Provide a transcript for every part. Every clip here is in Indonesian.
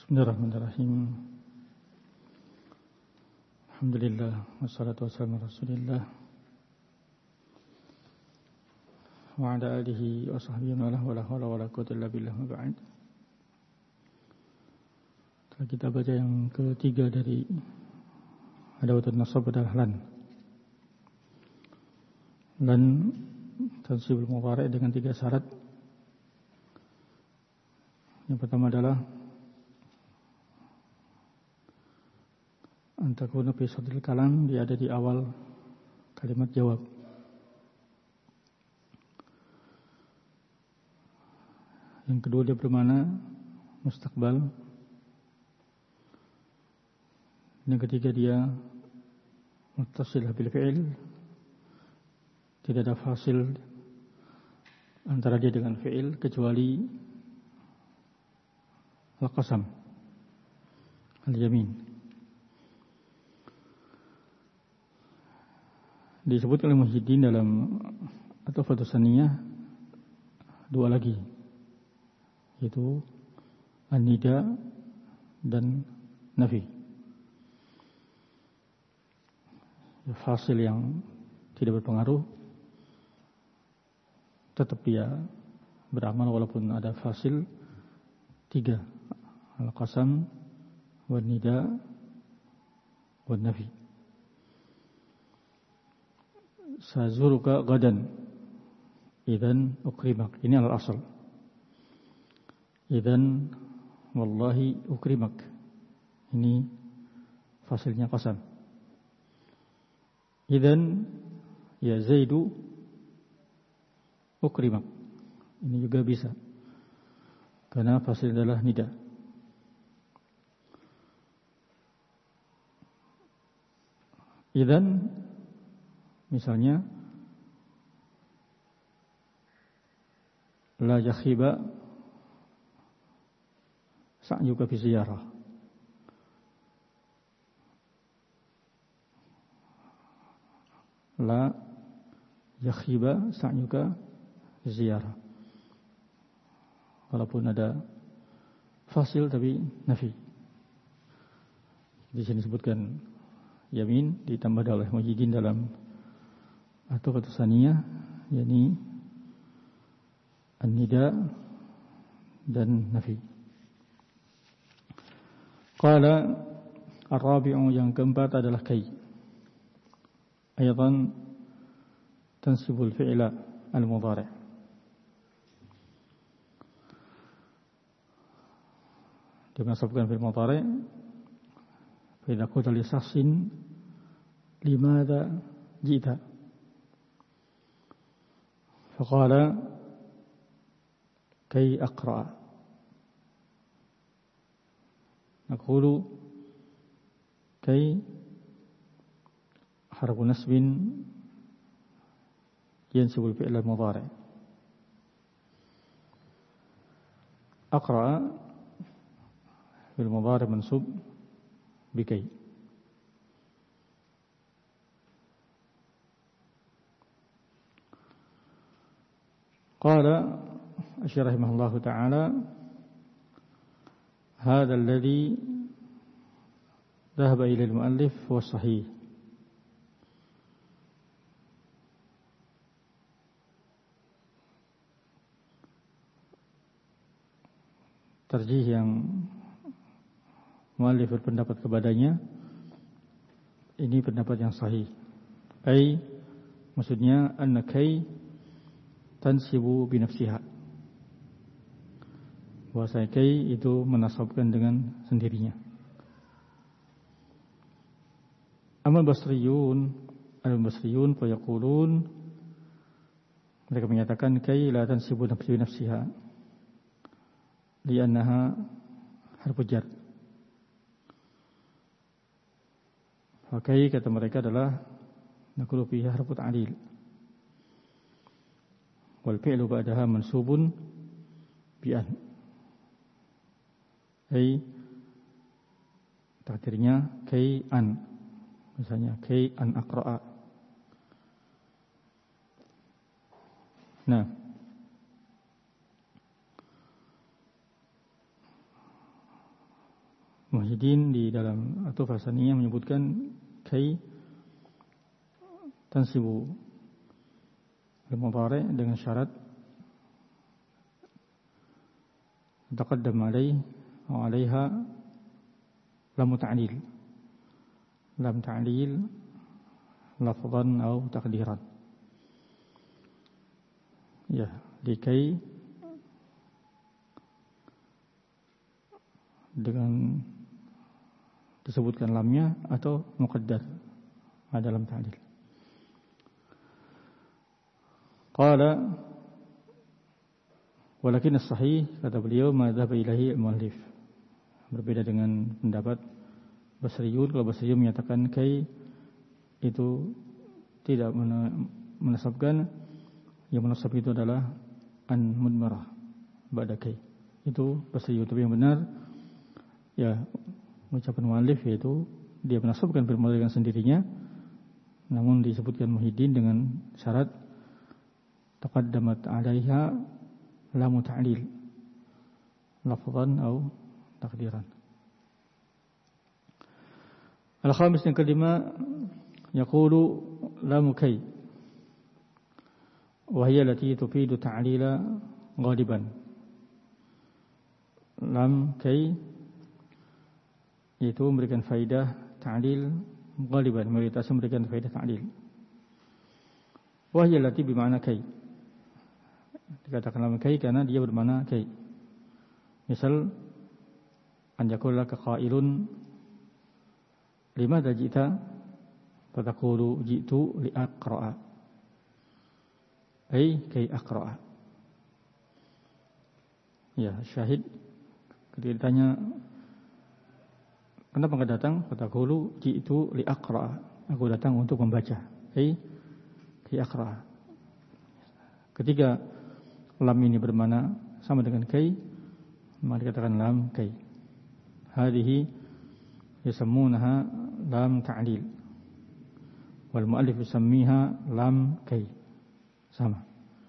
Bismillahirrahmanirrahim. Alhamdulillah wassalatu wassalamu ala Rasulillah wa ala alihi wa sahbihi wa la hawla wa la quwwata illa billah wa ba'd. Kita baca yang ketiga dari Adawatun Nasab adalah lan tansibul mudhari' dengan 3 syarat. Yang pertama adalah antakuna fi sadril kalam, dia ada di awal kalimat jawab. Yang kedua dia bermakna mustaqbal. Yang ketiga dia muttasil bil fi'il, tidak ada fasil antara dia dengan fi'il kecuali al-qasam, al-yamin. Disebut oleh Muhyiddin dalam atau Fathus-Saniyah 2 lagi, yaitu an-nida dan nafi. Fasil yang tidak berpengaruh, tetap dia beramal walaupun ada fasil 3, al-qasam, wan-nida, wan-nafi. Sazuruka gadan idzan ukrimak, ini al-asal. Idzan wallahi ukrimak, ini fasilnya qasam. Idzan ya Zaidu ukrimak, ini juga bisa karena fasil adalah nida. Idzan misalnya la yakhiba sa'yuka fi ziyarah, la yakhiba sa'yuka fi ziyarah, walaupun ada fasil tapi nafi. Di sini disebutkan yamin ditambah oleh Muhyiddin dalam atau Fathus-Saniyah, yakni an-nida dan nafi. Qala ar-rabi'u, yang keempat adalah kai. Ayatan tansibul fi'la al-mudhari'. Dimasukkan fi'il mudhari'. Fa idza qulta li shakhsin limadha ji'ta, faqala kay aqra, naqulu kay harfu nasbin yansibul fi'l al-mudhari'. Aqra fil mudhari' mansub bikay. Qala Asy-Syaikh rahimahullahu ta'ala, hadha alladhi dhahaba ila al-mu'allif huwa sahih. Tarjih yang mu'allif berpendapat kepadanya, ini pendapat yang sahih. Ai maksudnya anna kai tansibu binafsiha, bahwa kai itu menasabkan dengan sendirinya. Amal basriyun, al-basriyun fayaqulun, mereka menyatakan kai la tansibu binafsiha li'annaha harfu jar. Fakai kata mereka adalah naqulu fiha harfu ta'lil, wal fi'lu ba'daha mansubun bi an, ai takdirnya kai an, misalnya kai an aqra'a. Nah, Muhyiddin di dalam At-Tuhfah As-Saniyah menyebutkan kai tansibu al-mudhari' dengan syarat taqaddam alaih atau alaiha lam ta'lil, lam ta'lil lafzan atau taqdiran. Ya, dikai dengan disebutkan lamnya atau muqaddar dalam ta'lil. Qala walakin as-sahih, kata beliau, ma dhahaba ilahi al-muallif, berbeda dengan pendapat Basriyun. Kalau Basriyun menyatakan kai itu tidak menasabkan, yang menasab itu adalah an mudmarah ba'da kai, itu Basriyun. Tapi yang benar ya ucapan muallif, yaitu dia menasabkan bermula dengan sendirinya, namun disebutkan Muhyiddin dengan syarat taqaddamat 'alaiha lamu ta'lil lafzan atau taqdiran. Al-khamis, yang kelima, yaqulu lamu kai wa hiya allati tufidu ta'lila ghaliban. Lam kai yaitu memberikan faidah ta'lil ghaliban, mayoritas memberikan faidah ta'lil. Wa hiya allati bima'na kai, dikatakan lam kai karena dia bermakna kai. Misal an yaqula ka qailun limadha ji'ta fataqulu ji'tu li aqra'a, ay kai aqra'a. Ya, syahid ketika ditanya kenapa enggak datang, fataqulu ji'tu li aqra'a, aku datang untuk membaca, ay kai aqra'a. Ketika lam ini bermakna sama dengan kai, maka dikatakan lam kai. Hadhihi yasammunaha lam ta'lil wal muallif yusammiha lam kai, sama.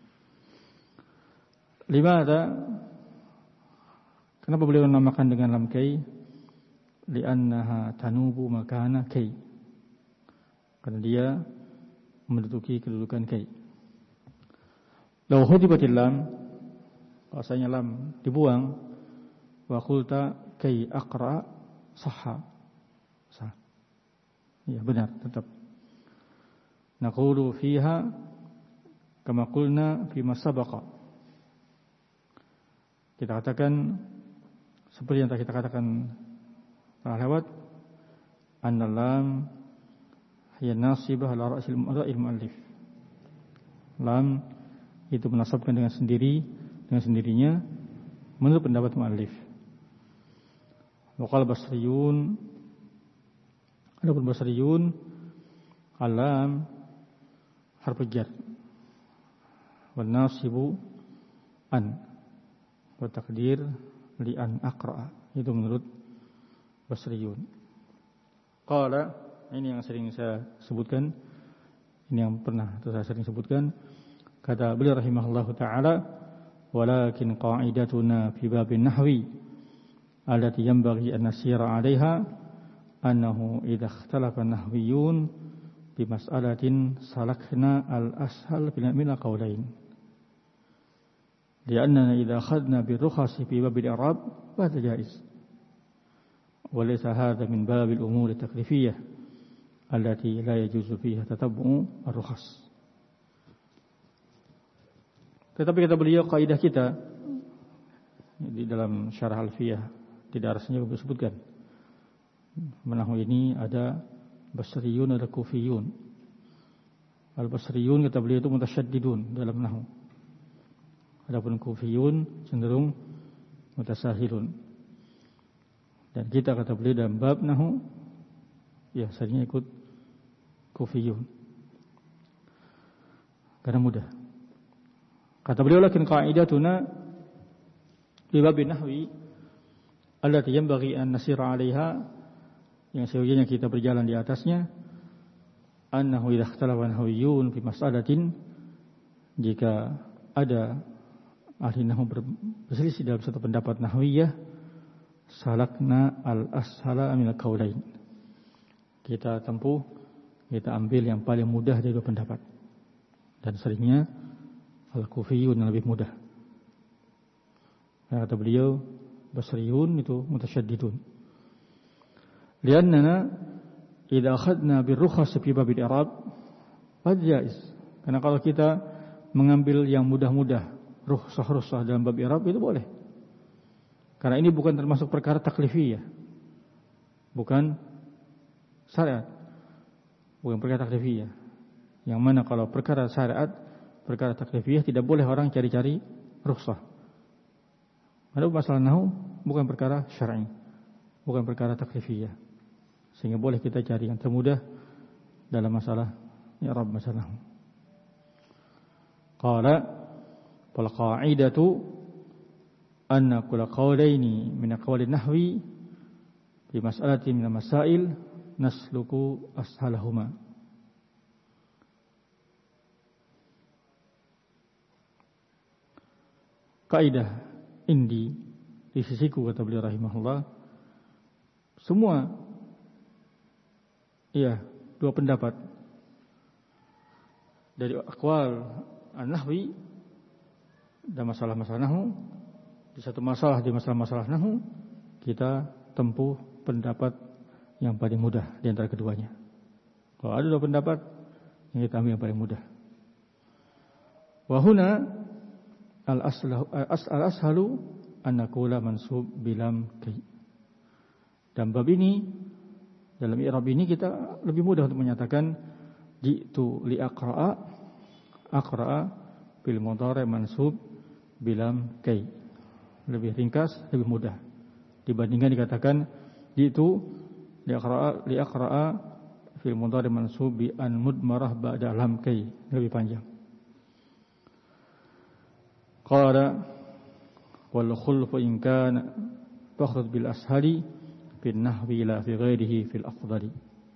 Limadha, kenapa beliau menamakan dengan lam kai? Li'annaha tanubu makana kai, karena dia menduduki kedudukan kai. Law hudibatil lam, bahasanya lam dibuang, wa qulta kai aqra sahha, sah. Ya, benar, tetap. Naqulu fiha kama qulna fi ma sabaqa, kita katakan seperti yang kita katakan telah lewat, anna lam hiya nasibah ala ra'sil mu'allif. Lam itu menasabkan dengan sendirinya menurut pendapat muallif. Wa qala Basriyun, adapun Basriyun, alam harfu jar wan nasibu an wa taqdir li an aqra, itu menurut Basriyun. Qala, ini yang sering saya sebutkan, ini yang pernah saya sering sebutkan. Kata beliau rahimahullahu ta'ala, walakin qa'idatuna fi babin nahwi allati yanbaghi an nasira 'alayha annahu idza ikhtalafa an-nahwiyyun bi mas'alatin salakna al-ashal min al-qawlain, li'annana idza akhadna bir-rukhas fi bab al-i'rab fa hadha jaiz wa laysa hadha min bab al-umur at-taklifiyyah allati la yajuzu fiha tatabbu'u ar-rukhas. Tetapi kata beliau, kaidah kita di dalam syarah Alfiyah tidak rasanya disebutkan. Nahwu ini ada Basriyun, ada Kufiyun. Al-Basriyun, kata beliau, itu mutasyaddidun dalam nahwu. Adapun Kufiyun cenderung mutasahilun. Dan kita, kata beliau, dalam bab nahwu, ya seringnya ikut Kufiyun karena mudah. Kata beliau, lakin qa'idatuna bi babin nahwi allati yanbaghi an nasira 'alaiha, yang seyogyanya kita berjalan di atasnya, annahu idza ikhtalafa nahwiyyun fi mas'alatin, jika ada ahli nahwu berselisih dalam satu pendapat nahwiyah, salakna al-ashala min al-qaulain. Kita tempuh, kita ambil yang paling mudah dari dua pendapat. Dan seringnya al-kufiyun yang lebih mudah. Kata beliau, basriyun itu mutasyaddidun. Liannana idza akhadna bir-rukhas fi bab al-i'rab qad jaiz. Karena kalau kita mengambil yang mudah-mudah, rukhsah dalam bab i'rab itu boleh. Karena ini bukan termasuk perkara taklifiyah. Bukan syariat. Bukan perkara taklifiyah. Yang mana kalau perkara syariat, perkara taklifiyah tidak boleh orang cari-cari rukhsah. Ada masalah nahwu bukan perkara syar'i, bukan perkara taklifiyah. Sehingga boleh kita cari yang termudah dalam masalah i'rab masalah nahwu. Qala wal qa'idatu anna kull qawlaini min aqwali nahwi fi mas'alati min al-masail nasluku ashalahuma. Kaidah indi di sisiku, kata beliau rahimahullah, semua dua pendapat dari aqwal an-nahwi dan masalah-masalah nahwu, di satu masalah di masalah-masalah nahwu kita tempuh pendapat yang paling mudah di antara keduanya. Kalau ada dua pendapat, yang kita ambil yang paling mudah. Wa huna al-ashalu an naqula mansub bilam kai. Dan bab ini, dalam i'rab ini kita lebih mudah untuk menyatakan jitu li aqra'a bil mudhari' mansub bilam kai. Lebih ringkas, lebih mudah dibandingkan dikatakan jitu li aqra'a fil mudhari' mansub bi an mudmarah ba'da lam kai. Lebih panjang. Qala wal khulfu in kana fakhrud bil ashali bin nahwi la fi ghairihi fil afdali.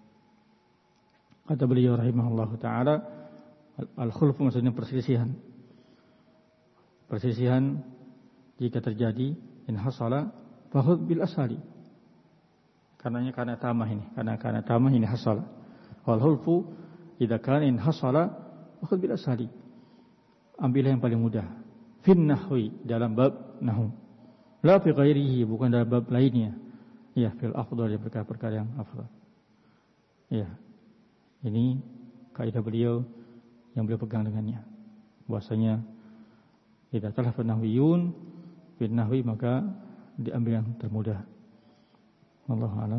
Kata beliau rahimahullahu taala, al khulfu maksudnya perselisihan. Perselisihan jika terjadi in hasala fakhrud bil ashali. Karena tamah ini, karena tamah ini hasala. Wal khulfu idza kana in hasala fakhrud bil ashali. Ambillah yang paling mudah. Fin nahwi dalam bab nahwu, la fi ghairihi bukan dalam bab lainnya. Ya, fil afdal, perkara-perkara yang afdal. Ya, ini kaidah beliau yang beliau pegang dengannya. Bahwasanya idza talafa nahwiyun fin nahwi maka diambil yang termudah. Wallahu a'lam.